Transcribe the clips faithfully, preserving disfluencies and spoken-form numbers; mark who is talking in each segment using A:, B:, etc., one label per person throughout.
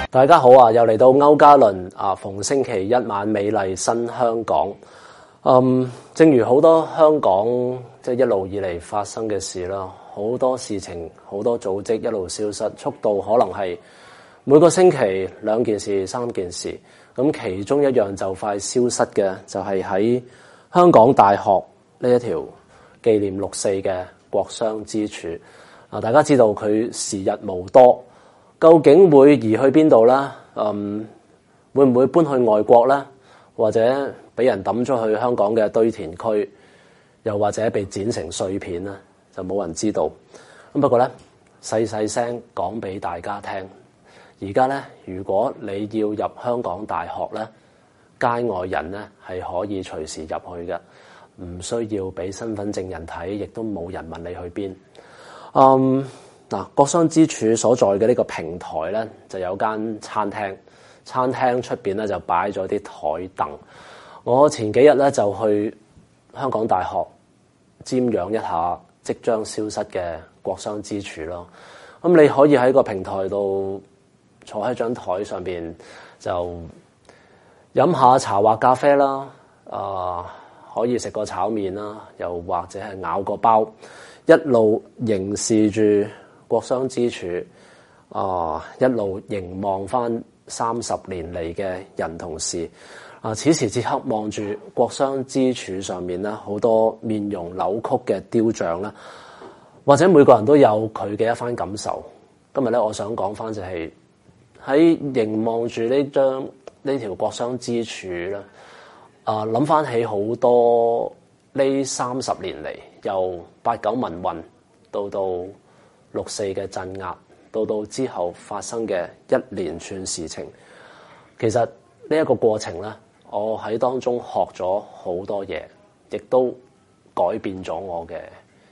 A: 大家好啊！又嚟到歐嘉倫啊，逢星期一晚美麗新香港。嗯，正如好多香港即係一路以嚟發生嘅事啦，好多事情好多組織一路消失，速度可能係每個星期兩件事、三件事。咁其中一樣就快消失嘅，就係喺香港大學呢一條紀念六四嘅國殤之柱。啊，大家知道佢時日無多。究竟會移去邊度咧？嗯，會唔會搬去外國咧？或者俾人抌咗去香港嘅堆填區，又或者被剪成碎片咧？就冇人知道。咁不過咧，細細聲講俾大家聽。而家咧，如果你要入香港大學咧，街外人咧係可以隨時入去嘅，唔需要俾身份證人睇，亦都冇人問你去邊。嗯。嗱，國殤之柱所在嘅呢個平台咧，就有間餐廳。餐廳出邊咧就擺咗啲台凳。我前幾日咧就去香港大學瞻仰一下即將消失嘅國殤之柱咯。咁你可以喺個平台度坐喺張台上邊，就飲下茶或咖啡啦。啊、呃，可以食個炒麵啦，又或者係咬個包，一路凝視住國殤之柱，啊，一路凝望翻三十年嚟嘅人同事，啊，此時此刻望住國殤之柱上面咧，好多面容扭曲嘅雕像啦，或者每個人都有佢嘅一番感受。今日咧，我想講翻就係喺凝望住呢張呢條國殤之柱咧，啊，諗翻起好多呢三十年嚟，由八九民運到到六四嘅鎮壓，到到之後發生嘅一連串事情，其實呢一個過程咧，我喺當中學咗好多嘢，亦都改變咗我嘅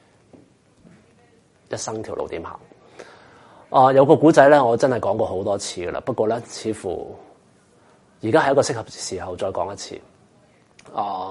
A: 一生條路點行。啊，有個古仔咧，我真係講過好多次噶啦，不過咧，似乎而家係一個適合時候再講一次。啊，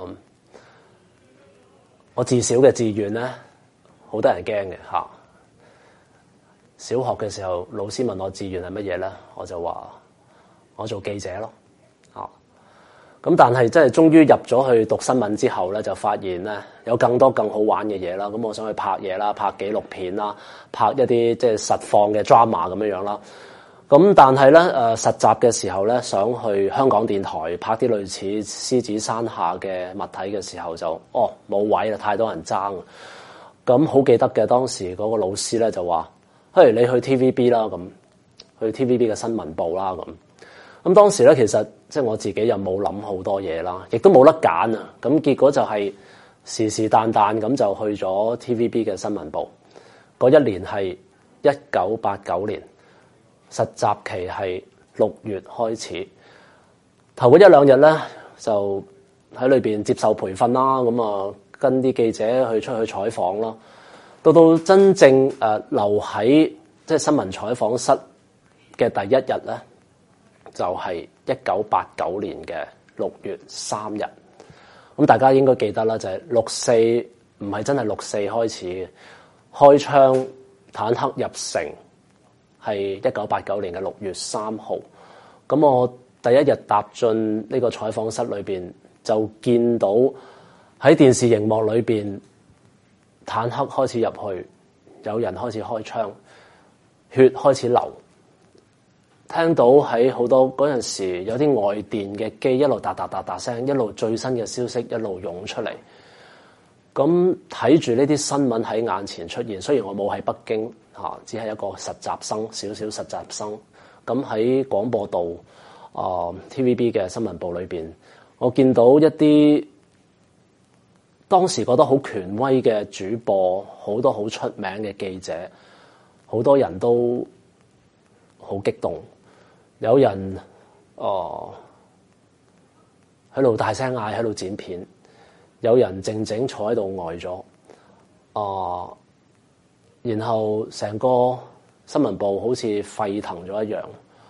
A: 我自小嘅志願咧，好多人驚嘅嚇。小學嘅時候，老師問我志願係乜嘢咧，我就話我做記者咯，啊，咁但係真係終於入咗去讀新聞之後咧，就發現咧有更多更好玩嘅嘢啦。咁我想去拍嘢啦，拍紀錄片啦，拍一啲即係實況嘅 drama 咁樣樣啦。咁但係咧誒實習嘅時候咧，想去香港電台拍啲類似獅子山下嘅物體嘅時候就，哦，冇位啦，太多人爭。咁好記得嘅，當時嗰個老師咧就話，不如你去 T V B 啦，咁去 T V B 嘅新聞部啦，咁咁當時咧，其實即係我自己又冇諗好多嘢啦，亦都冇得揀啊。咁結果就係是是但但咁就去咗 T V B 嘅新聞部。嗰一年係一九八九年，實習期係六月開始。頭嗰一兩日咧，就喺裏邊接受培訓啦，咁啊跟啲記者去出去採訪啦。到到真正誒留喺即係新聞採訪室嘅第一日咧，就係一九八九年嘅六月三日。咁大家應該記得啦，就係六四唔係真係六四開始嘅，開槍坦克入城係一九八九年嘅六月三號。咁我第一日踏進呢個採訪室裏邊，就見到喺電視熒幕裏邊，坦克開始入去，有人開始開槍，血開始流。聽到喺好多嗰陣時有啲外電嘅機一路嗒嗒嗒嗒聲，一路最新嘅消息一路湧出嚟。咁睇住呢啲新聞喺眼前出現，雖然我冇喺北京嚇，只係一個實習生，少少實習生。咁喺廣播道啊、呃、T V B 嘅新聞部裏邊，我見到一啲當時覺得好權威嘅主播，好多好出名嘅記者，好多人都好激動。有人哦喺度大聲嗌，喺度剪片；有人靜靜坐喺度呆咗。哦，然後成個新聞部好似沸騰咗一樣。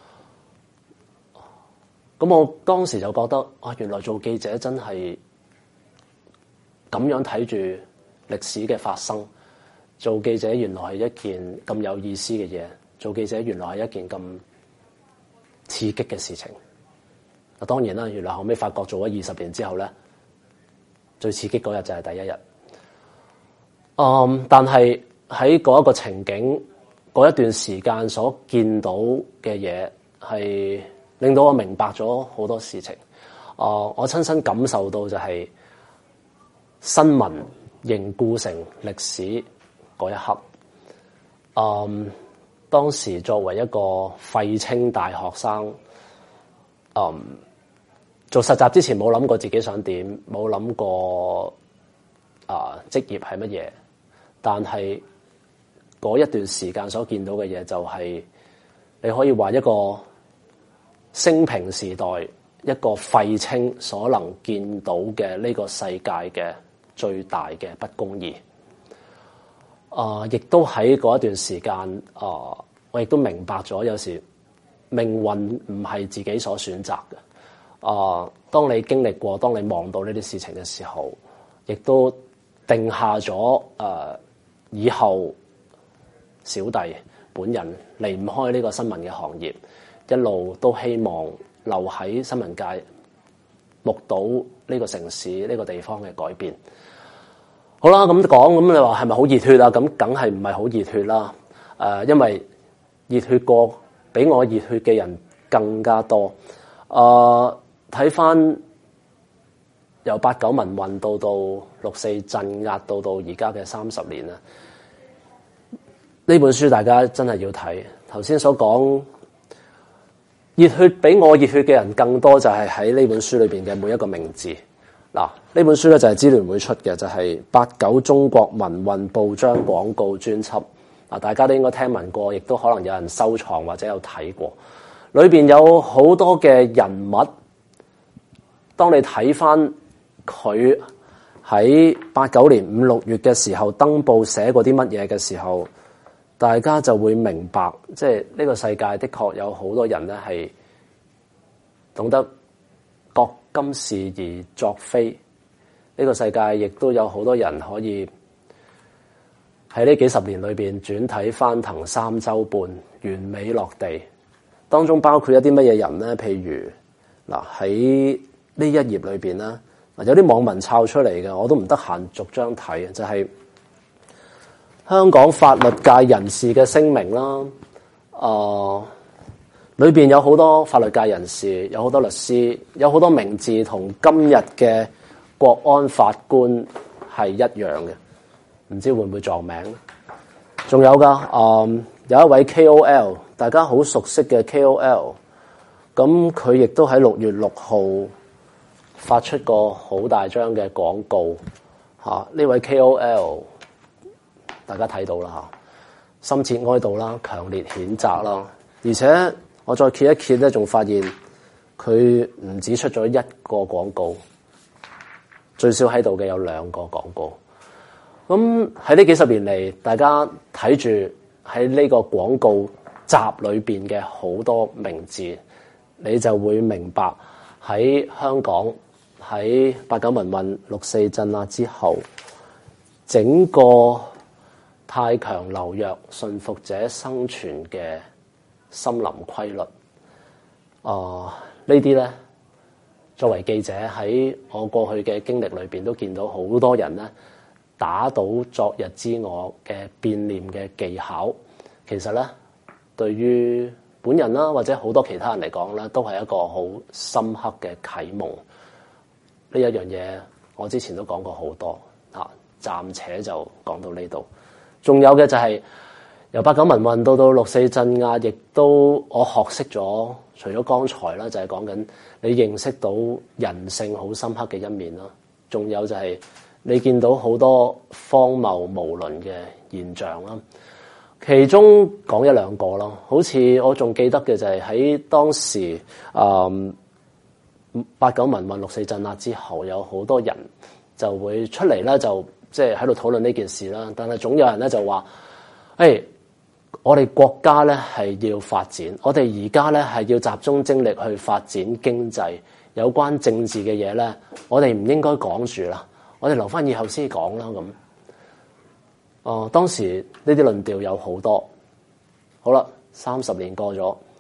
A: 咁我當時就覺得啊，原來做記者真係咁樣睇住歷史嘅發生。做記者原來係一件咁有意思嘅嘢。做記者原來係一件咁刺激嘅事情。啊，當然啦，原來後尾發覺做咗二十年之後咧，最刺激嗰日就係第一日。嗯，但係喺嗰一個情景，嗰一段時間所見到嘅嘢，係令到我明白咗好多事情。啊、呃，我親身感受到就係新聞凝固成歷史嗰一刻。嗯，當時作為一個廢青大學生，嗯，做實習之前冇諗過自己想點，冇諗過啊職業係乜嘢，但係嗰一段時間所見到嘅嘢就係、是、你可以話一個升平時代一個廢青所能見到嘅呢個世界嘅最大嘅不公義。啊、呃！亦都喺嗰一段時間，啊、呃，我亦都明白咗，有時命運唔係自己所選擇嘅。啊、呃，當你經歷過，當你望到呢啲事情嘅時候，亦都定下咗，誒、呃，以後小弟本人離唔開呢個新聞嘅行業，一路都希望留喺新聞界，目睹呢個城市、呢、呢個地方嘅改變。好啦，咁講，咁你話係咪好熱血啊？咁梗係唔係好熱血啦？誒、呃，因為熱血過比我熱血嘅人更加多。誒、呃，睇翻由八九民運到到六四鎮壓到到而家嘅三十年啦，呢本書大家真係要睇。頭先所講熱血比我熱血嘅人更多，就係喺呢本書裏邊嘅每一個名字。嗱，呢本書咧就係支聯會出嘅，就係八九中國民運報章廣告專輯。嗱，大家都應該聽聞過，亦都可能有人收藏或者有睇過。裏邊有好多嘅人物，當你睇翻佢喺八九年五六月嘅時候登報寫過啲乜嘢嘅時候，大家就會明白，即係呢個世界的確有好多人咧係懂得覺今是而作非。呢個世界亦都有好多人可以喺呢幾十年裏邊轉體翻騰三周半，完美落地。當中包括一啲乜嘢人咧？譬如嗱，喺呢一頁裏邊啦，有啲網民抄出嚟嘅，我都唔得閒逐張睇，就係香港法律界人士嘅聲明啦。啊、呃，裏邊有好多法律界人士，有好多律師，有好多名字同今日嘅國安法官係一樣嘅，唔知會唔會撞名？仲有噶，嗯，有一位 K O L， 大家好熟悉嘅 K O L， 咁佢亦都喺六月六號發出個好大張嘅廣告，吓、啊、呢位 K O L， 大家睇到啦吓，深切哀悼啦，強烈譴責啦，而且我再揭一揭咧，仲發現佢唔止出咗一個廣告。最少喺度嘅有兩個廣告，咁喺呢幾十年嚟，大家睇住喺呢個廣告集裏邊嘅好多名字，你就會明白喺香港喺八九民運、六四鎮壓之後，整個太強流弱、順服者生存嘅森林規律。啊、呃，呢啲咧。作為記者喺我過去嘅經歷裏邊，都見到好多人咧打倒昨日之我嘅變臉嘅技巧。其實咧，對於本人啦，或者好多其他人嚟講咧，都係一個好深刻嘅啟蒙。呢一樣嘢我之前都講過好多啊，暫且就講到呢度。仲有嘅就係、是、由八九民運到到六四鎮壓，亦都我學識咗。除咗剛才啦，就係講緊你認識到人性好深刻嘅一面啦，仲有就係你見到好多荒謬無倫嘅現象啦。其中講一兩個啦，好似我仲記得嘅就係喺當時誒八九民運六四鎮壓之後，有好多人就會出嚟咧，就即係喺度討論呢件事啦。但係總有人咧就話：誒，我哋國家咧係要發展，我哋而家咧係要集中精力去發展經濟，有關政治嘅嘢咧，我哋唔應該講住啦，我哋留翻以後先講啦咁。哦、呃，當時呢啲論調有好多。好啦，三十年過咗，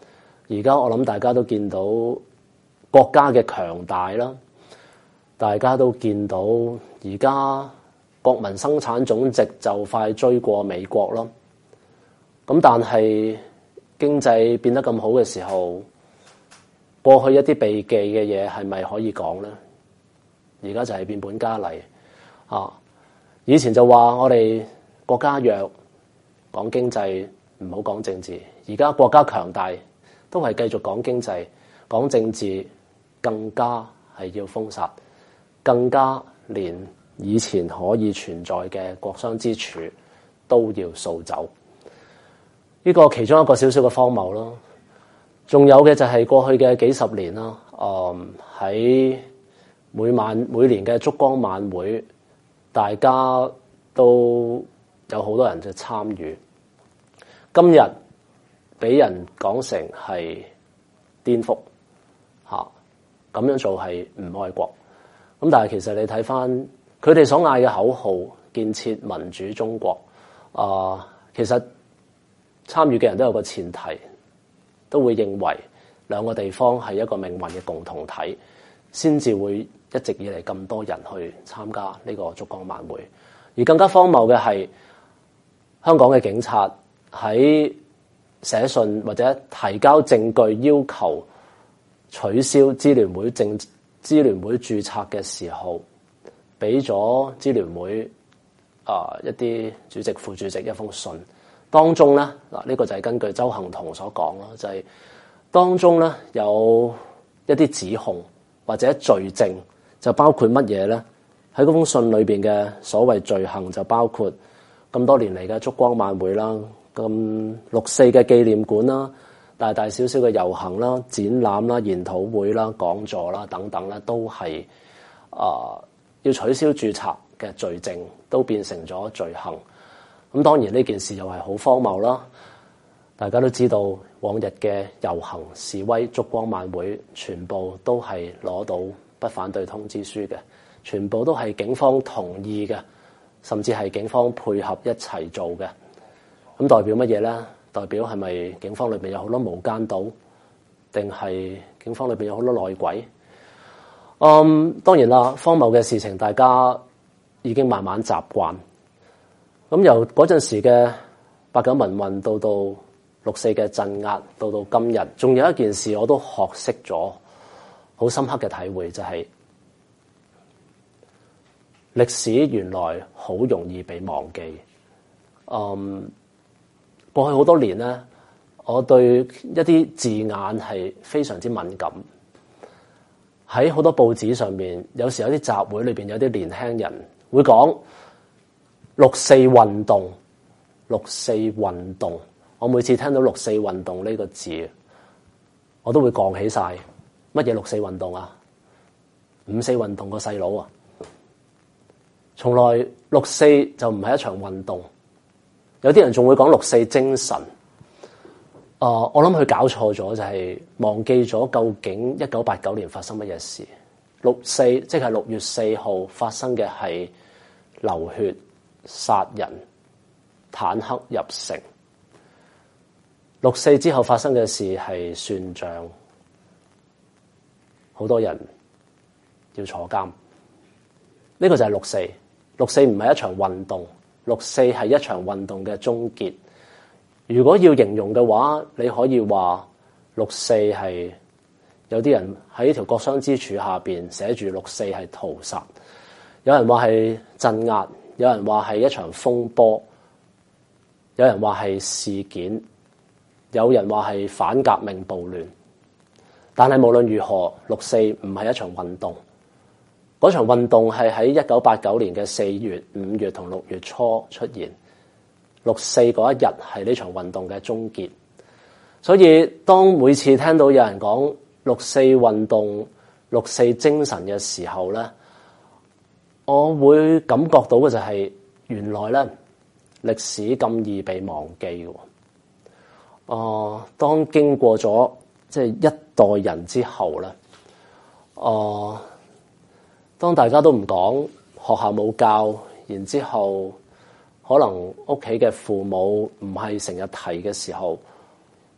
A: 而家我諗大家都見到國家嘅強大啦，大家都見到而家國民生產總值就快追過美國咯。咁但係經濟變得咁好嘅時候，過去一啲避忌嘅嘢係咪可以講咧？而家就係變本加厲啊！以前就話我哋國家弱，講經濟唔好講政治。而家國家強大，都係繼續講經濟，講政治更加係要封殺，更加連以前可以存在嘅國殤之柱都要掃走。呢個其中一個少少嘅荒謬咯。仲有嘅就係過去嘅幾十年啦，誒喺每晚每年嘅燭光晚會，大家都有好多人嘅參與。今日俾人講成係顛覆嚇，咁樣做係唔愛國。咁但係其實你睇翻佢哋所嗌嘅口號，建設民主中國，啊、呃，其實參與嘅人都有個前提，都會認為兩個地方係一個命運嘅共同體，先至會一直以嚟咁多人去參加呢個燭光晚會。而更加荒謬嘅係香港嘅警察喺寫信或者提交證據要求取消支聯會政支聯會註冊嘅時候，俾咗支聯會啊、呃、一啲主席副主席一封信，當中咧嗱，呢個就係根據鄒幸彤所講咯，就係、是、當中咧有一啲指控或者罪證，就包括乜嘢咧？喺嗰封信裏邊嘅所謂罪行就包括咁多年嚟嘅燭光晚會啦，咁六四嘅紀念館啦，大大小小嘅遊行啦、展覽啦、研討會啦、講座啦等等咧，都係啊、呃、要取消註冊嘅罪證，都變成咗罪行。咁當然呢件事又係好荒謬啦！大家都知道，往日嘅遊行示威、燭光晚會，全部都係攞到不反對通知書嘅，全部都係警方同意嘅，甚至係警方配合一齊做嘅。咁代表乜嘢咧？代表係咪警方裏邊有好多無間道，定係警方裏邊有好多內鬼？嗯，當然啦，荒謬嘅事情大家已經慢慢習慣。咁由嗰陣時嘅八九民運到到六四嘅鎮壓，到到今日，仲有一件事我都學識咗，好深刻嘅體會就係、是、歷史原來好容易被忘記。嗯，過去好多年咧，我對一啲字眼係非常之敏感。喺好多報紙上面，有時有啲集會裏邊有啲年輕人會講六四運動，六四運動。我每次聽到六四運動呢個字，我都會降起晒。乜嘢六四運動啊？五四運動個細佬啊！從來六四就唔係一場運動。有啲人仲會講六四精神。啊、呃，我諗佢搞錯咗，就係忘記咗究竟一九八九年發生乜嘢事。六四即係六月四號發生嘅係流血、殺人、坦克入城。六四之後發生嘅事係算賬，好多人要坐監。呢個就係六四。六四唔係一場運動，六四係一場運動嘅終結。如果要形容嘅話，你可以話六四係有啲人喺條國殤之柱下邊寫住六四係屠殺，有人話係鎮壓，有人話係一場風波，有人話係事件，有人話係反革命暴亂。但係無論如何，六四唔係一場運動。嗰場運動係喺一九八九年嘅四月、五月同六月初出現。六四嗰一日係呢場運動嘅終結。所以當每次聽到有人講六四運動、六四精神嘅時候咧，我會感覺到嘅就係原來咧歷史咁易被忘記嘅。哦、呃，當經過咗即係一代人之後咧，哦、呃，當大家都唔講，學校冇教，然之後可能屋企嘅父母唔係成日提嘅時候，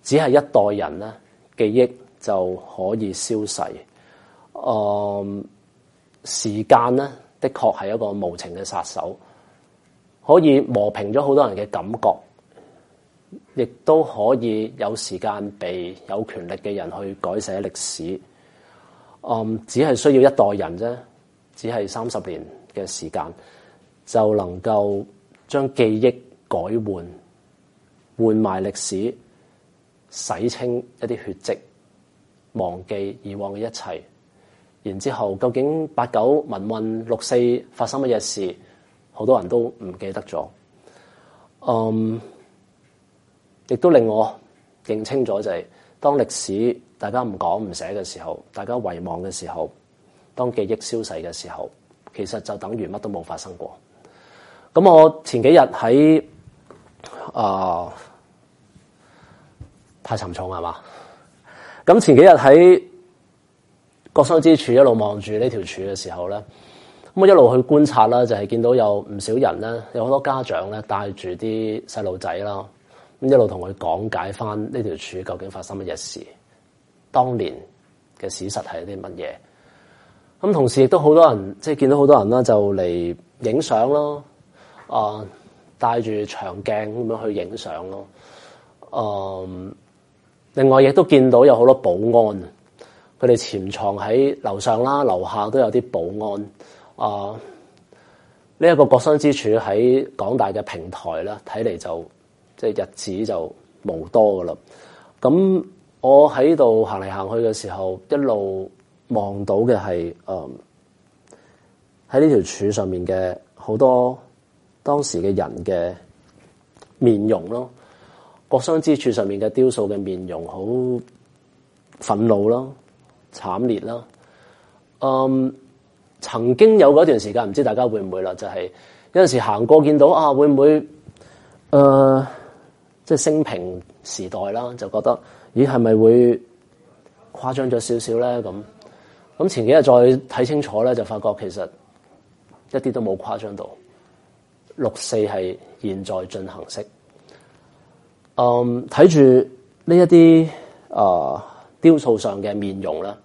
A: 只係一代人咧，記憶就可以消逝。誒、嗯，時間咧，的確係一個無情嘅殺手，可以磨平咗好多人嘅感覺，亦都可以有時間被有權力嘅人去改寫歷史。嗯，只係需要一代人啫，只係三十年嘅時間，就能夠將記憶改換，換埋歷史，洗清一啲血跡，忘記以往嘅一切。然之後，究竟八九民運六四發生乜嘢事，好多人都唔記得咗。嗯，亦都令我認清咗就係、是，當歷史大家唔講唔寫嘅時候，大家遺忘嘅時候，當記憶消逝嘅時候，其實就等於乜都冇發生過。咁我前幾日喺啊太沉重係嘛？咁前幾日喺國殤之柱一路望住呢條柱嘅時候咧，咁我一路去觀察啦，就係、是、見到有唔少人咧，有好多家長咧帶住啲細路仔啦，咁一路同佢講解翻呢條柱究竟發生乜嘢事，當年嘅史實係啲乜嘢。咁同時亦都好多人，即係見到好多人啦，就嚟影相咯，啊帶住長鏡咁樣去影相咯。嗯，另外亦都見到有好多保安。佢哋潛藏喺樓上啦，樓下都有啲保安。啊，呢一個國殤之柱喺港大嘅平台咧，睇嚟就即係日子就無多噶啦。咁我喺度行嚟行去嘅時候，一路望到嘅係誒喺呢條柱上面嘅好多當時嘅人嘅面容咯。國殤之柱上面嘅雕塑嘅面容好憤怒咯。慘烈啦，嗯，曾經有嗰段時間，唔知大家會唔會啦，就係、是、有陣時行過見到啊，會唔會誒，即、呃、係、就是、升平時代啦，就覺得咦係咪會誇張咗少少咧？咁咁前幾日再睇清楚咧，就發覺其實一啲都冇誇張到。六四係現在進行式，嗯，睇住呢一啲啊雕塑上嘅面容啦。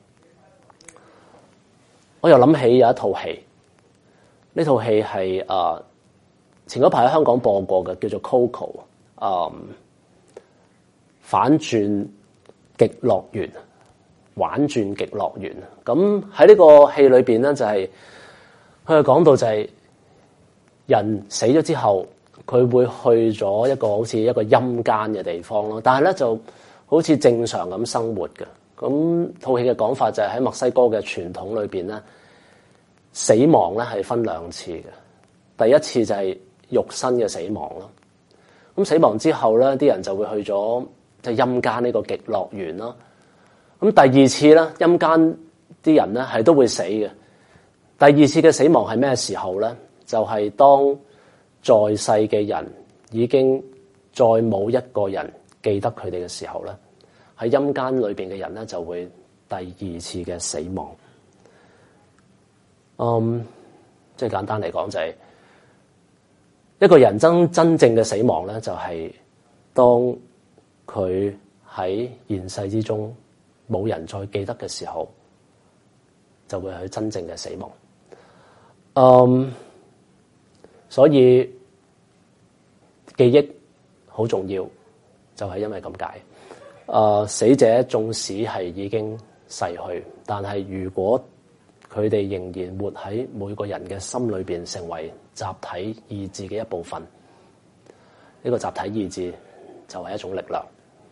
A: 我又諗起有一套戲，呢套戲係誒前嗰排喺香港播過嘅，叫做 Coco， 誒反轉極樂園，玩轉極樂園。咁喺呢個戲裏邊咧，就係佢係講到就係人死咗之後，佢會去咗一個好似一個陰間嘅地方咯，但係咧就好似正常咁生活嘅。咁套戲嘅講法就係喺墨西哥嘅傳統裏邊咧，死亡咧係分兩次嘅。第一次就係肉身嘅死亡咯。咁死亡之後咧，啲人就會去咗即係陰間呢個極樂園啦。咁第二次咧，陰間啲人咧係都會死嘅。第二次嘅死亡係咩時候咧？就係當在世嘅人已經再冇一個人記得佢哋嘅時候咧。喺陰間裏邊嘅人咧，就會第二次嘅死亡。嗯，即係簡單嚟講，就係一個人真真正嘅死亡咧，就係當佢喺現世之中冇人再記得嘅時候，就會係真正嘅死亡。嗯，所以記憶好重要，就係因為咁解。誒、呃，死者縱使係已經逝去，但係如果佢哋仍然活喺每個人嘅心裏邊，成為集體意志嘅一部分，呢、這個集體意志就係一種力量。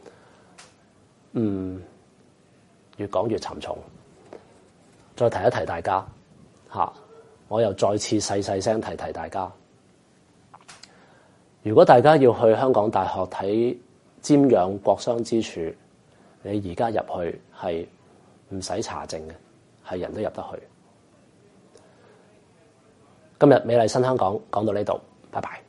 A: 嗯，越講越沉重。再提一提大家吓，我又再次細細聲提提大家。如果大家要去香港大學睇瞻仰國殤之柱，你而家入去係唔使查證嘅，係人都入得去。今日美麗新香港講到呢度，拜拜。